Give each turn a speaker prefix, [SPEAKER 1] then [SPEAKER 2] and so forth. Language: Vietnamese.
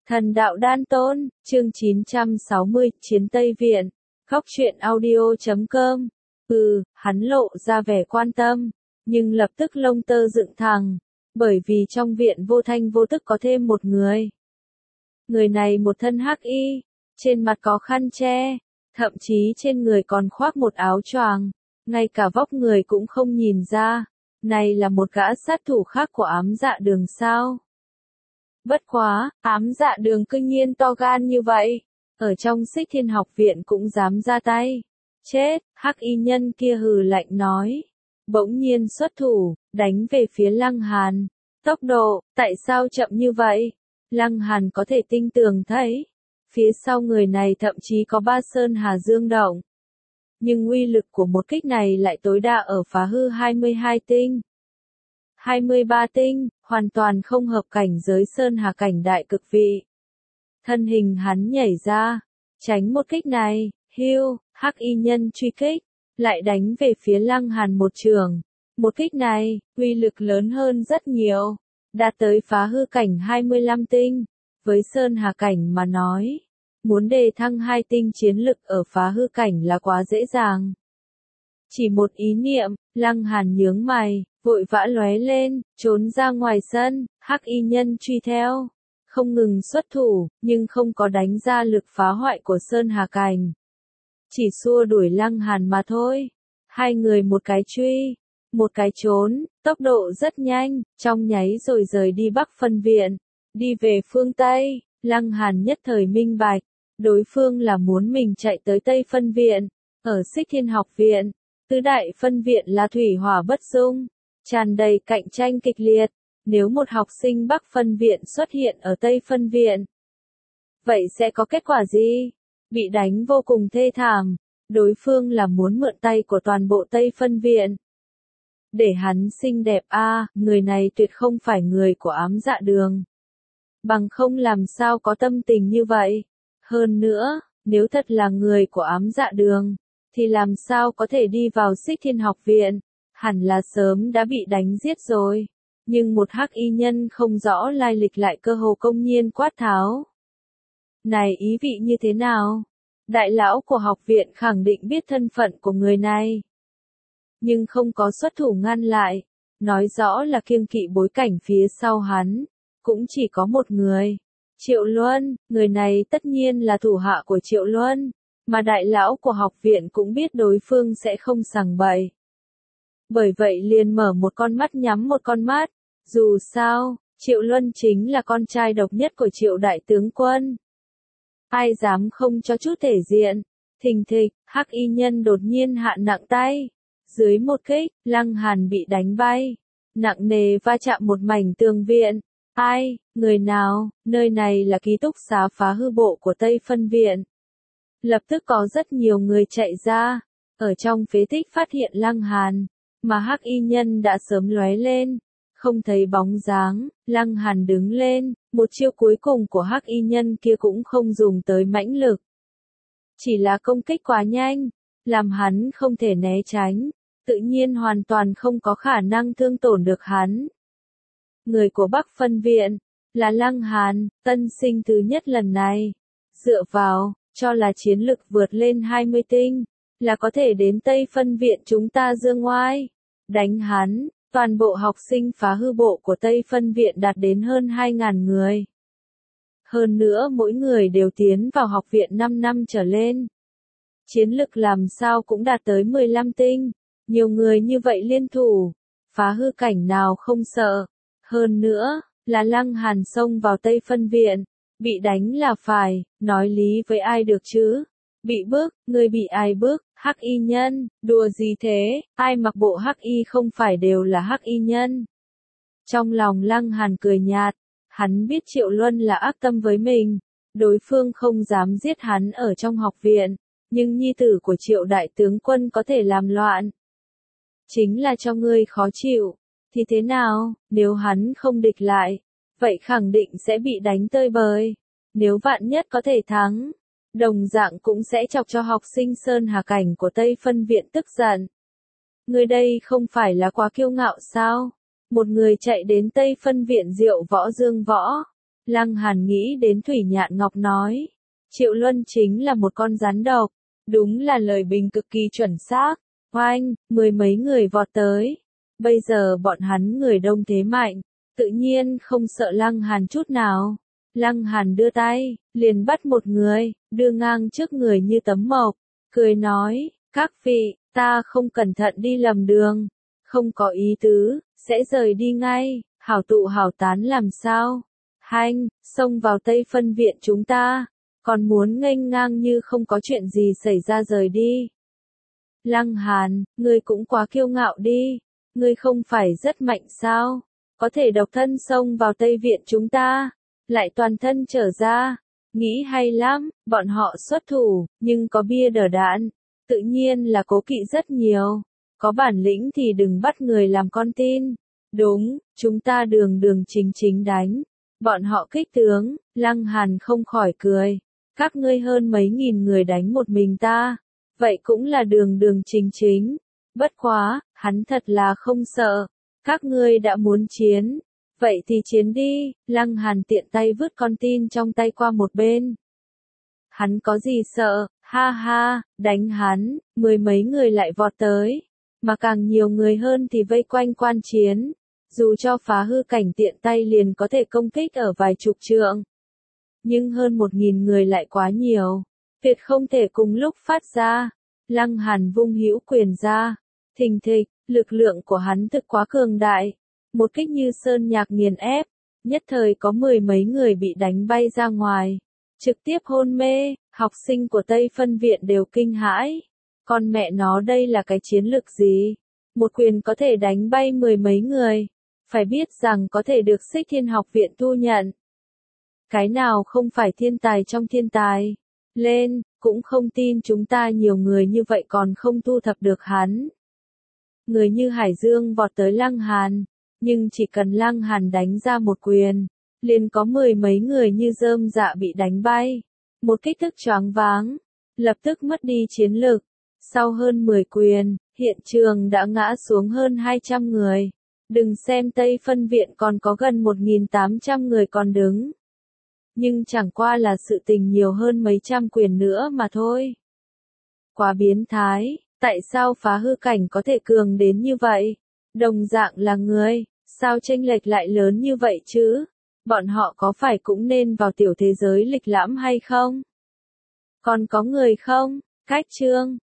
[SPEAKER 1] Thần đạo đan tôn, chương 960, Chiến Tây Viện, Góc truyện audio.com. Hắn lộ ra vẻ quan tâm, nhưng lập tức lông tơ dựng thẳng, bởi vì trong viện vô thanh vô tức có thêm một người. Người này một thân hắc y, trên mặt có khăn che, thậm chí trên người còn khoác một áo choàng, ngay cả vóc người cũng không nhìn ra, này là một gã sát thủ khác của Ám Dạ Đường sao? Bất quá, Ám Dạ Đường cư nhiên to gan như vậy, ở trong Xích Thiên học viện cũng dám ra tay. Chết, hắc y nhân kia hừ lạnh nói. Bỗng nhiên xuất thủ, đánh về phía Lăng Hàn. Tốc độ, tại sao chậm như vậy? Lăng Hàn có thể tinh tường thấy. Phía sau người này thậm chí có ba sơn hà dương động. Nhưng uy lực của một kích này lại tối đa ở phá hư 22 tinh. 23 tinh, hoàn toàn không hợp cảnh giới sơn hà cảnh đại cực vị. Thân hình hắn nhảy ra, tránh một kích này, hưu, hắc y nhân truy kích, lại đánh về phía Lăng Hàn một trường. Một kích này, uy lực lớn hơn rất nhiều, đạt tới phá hư cảnh 25 tinh. Với sơn hà cảnh mà nói, muốn đề thăng 2 tinh chiến lực ở phá hư cảnh là quá dễ dàng. Chỉ một ý niệm, Lăng Hàn nhướng mày, vội vã lóe lên, trốn ra ngoài sân, hắc y nhân truy theo, không ngừng xuất thủ, nhưng không có đánh ra lực phá hoại của sơn hà cảnh. Chỉ xua đuổi Lăng Hàn mà thôi. Hai người một cái truy, một cái trốn, tốc độ rất nhanh, trong nháy rồi rời đi Bắc phân viện, đi về phương Tây. Lăng Hàn nhất thời minh bạch, đối phương là muốn mình chạy tới Tây phân viện, ở Xích Thiên học viện, tứ đại phân viện là thủy hỏa bất dung, tràn đầy cạnh tranh kịch liệt. Nếu một học sinh Bắc phân viện xuất hiện ở Tây phân viện, vậy sẽ có kết quả gì? Bị đánh vô cùng thê thảm, đối phương là muốn mượn tay của toàn bộ Tây phân viện. Để hắn xinh đẹp người này tuyệt không phải người của Ám Dạ Đường. Bằng không làm sao có tâm tình như vậy. Hơn nữa, nếu thật là người của Ám Dạ Đường, thì làm sao có thể đi vào Xích Thiên học viện, hẳn là sớm đã bị đánh giết rồi. Nhưng một hắc y nhân không rõ lai lịch lại cơ hồ công nhiên quát tháo. Này ý vị như thế nào? Đại lão của học viện khẳng định biết thân phận của người này, nhưng không có xuất thủ ngăn lại, nói rõ là kiêng kỵ bối cảnh phía sau hắn, cũng chỉ có một người. Triệu Luân, người này tất nhiên là thủ hạ của Triệu Luân, mà đại lão của học viện cũng biết đối phương sẽ không sằng bậy. Bởi vậy liền mở một con mắt nhắm một con mắt, dù sao, Triệu Luân chính là con trai độc nhất của Triệu đại tướng quân. Ai dám không cho chút thể diện. Thình thịch, hắc y nhân đột nhiên hạ nặng tay. Dưới một kích, Lăng Hàn bị đánh bay. Nặng nề va chạm một mảnh tường viện. Ai, người nào, nơi này là ký túc xá phá hư bộ của Tây phân viện. Lập tức có rất nhiều người chạy ra. Ở trong phế tích phát hiện Lăng Hàn, mà hắc y nhân đã sớm lóe lên. Không thấy bóng dáng, Lăng Hàn đứng lên, một chiêu cuối cùng của hắc y nhân kia cũng không dùng tới mãnh lực. Chỉ là công kích quá nhanh, làm hắn không thể né tránh, tự nhiên hoàn toàn không có khả năng thương tổn được hắn. Người của Bắc phân viện, là Lăng Hàn, tân sinh thứ nhất lần này. Dựa vào, cho là chiến lực vượt lên 20 tinh, là có thể đến Tây phân viện chúng ta dương oai. Đánh hắn. Toàn bộ học sinh phá hư bộ của Tây phân viện đạt đến hơn 2.000 người. Hơn nữa mỗi người đều tiến vào học viện 5 năm trở lên. Chiến lực làm sao cũng đạt tới 15 tinh. Nhiều người như vậy liên thủ, phá hư cảnh nào không sợ. Hơn nữa, là Lăng Hàn xông vào Tây phân viện. Bị đánh là phải, nói lý với ai được chứ? Bị bức, người bị ai bức? Hắc y nhân, đùa gì thế, ai mặc bộ hắc y không phải đều là hắc y nhân. Trong lòng Lăng Hàn cười nhạt, hắn biết Triệu Luân là ác tâm với mình, đối phương không dám giết hắn ở trong học viện, nhưng nhi tử của Triệu đại tướng quân có thể làm loạn. Chính là cho ngươi khó chịu, thì thế nào, nếu hắn không địch lại, vậy khẳng định sẽ bị đánh tơi bời, nếu vạn nhất có thể thắng. Đồng dạng cũng sẽ chọc cho học sinh sơn hà cảnh của Tây phân viện tức giận. Người đây không phải là quá kiêu ngạo sao? Một người chạy đến Tây phân viện Diệu Võ Dương Võ, Lăng Hàn nghĩ đến Thủy Nhạn Ngọc nói. Triệu Luân chính là một con rắn độc. Đúng là lời bình cực kỳ chuẩn xác. Oanh, mười mấy người vọt tới. Bây giờ bọn hắn người đông thế mạnh, tự nhiên không sợ Lăng Hàn chút nào. Lăng Hàn đưa tay, liền bắt một người, đưa ngang trước người như tấm mộc, cười nói, các vị, ta không cẩn thận đi lầm đường, không có ý tứ, sẽ rời đi ngay, hảo tụ hảo tán làm sao? Hanh, xông vào Tây Phân viện chúng ta, còn muốn nghênh ngang như không có chuyện gì xảy ra rời đi. Lăng Hàn, ngươi cũng quá kiêu ngạo đi, ngươi không phải rất mạnh sao? Có thể độc thân xông vào Tây viện chúng ta, lại toàn thân trở ra, nghĩ hay lắm, bọn họ xuất thủ, nhưng có bia đỡ đạn, tự nhiên là cố kỵ rất nhiều, có bản lĩnh thì đừng bắt người làm con tin, đúng, chúng ta đường đường chính chính đánh, bọn họ kích tướng, Lăng Hàn không khỏi cười, các ngươi hơn mấy nghìn người đánh một mình ta, vậy cũng là đường đường chính chính, bất quá, hắn thật là không sợ, các ngươi đã muốn chiến. Vậy thì chiến đi, Lăng Hàn tiện tay vứt con tin trong tay qua một bên. Hắn có gì sợ, ha ha, đánh hắn, mười mấy người lại vọt tới. Mà càng nhiều người hơn thì vây quanh quan chiến. Dù cho phá hư cảnh tiện tay liền có thể công kích ở vài chục trượng. Nhưng hơn 1000 người lại quá nhiều. Việc không thể cùng lúc phát ra. Lăng Hàn vung hữu quyền ra. Thình thịch, lực lượng của hắn thực quá cường đại. Một kích như sơn nhạc nghiền ép, nhất thời có mười mấy người bị đánh bay ra ngoài, trực tiếp hôn mê, học sinh của Tây Phân viện đều kinh hãi. Con mẹ nó đây là cái chiến lược gì? Một quyền có thể đánh bay mười mấy người, phải biết rằng có thể được Xích Thiên học viện thu nhận. Cái nào không phải thiên tài trong thiên tài? Lên, cũng không tin chúng ta nhiều người như vậy còn không thu thập được hắn. Người như Hải Dương vọt tới Lăng Hàn. Nhưng chỉ cần Lăng Hàn đánh ra một quyền, liền có mười mấy người như rơm rạ bị đánh bay. Một kích thức choáng váng, lập tức mất đi chiến lực. Sau hơn 10 quyền, hiện trường đã ngã xuống hơn 200 người. Đừng xem Tây Phân viện còn có gần 1800 người còn đứng. Nhưng chẳng qua là sự tình nhiều hơn mấy trăm quyền nữa mà thôi. Quá biến thái, tại sao phá hư cảnh có thể cường đến như vậy? Đồng dạng là người, sao chênh lệch lại lớn như vậy chứ? Bọn họ có phải cũng nên vào tiểu thế giới lịch lãm hay không? Còn có người không? Cách chương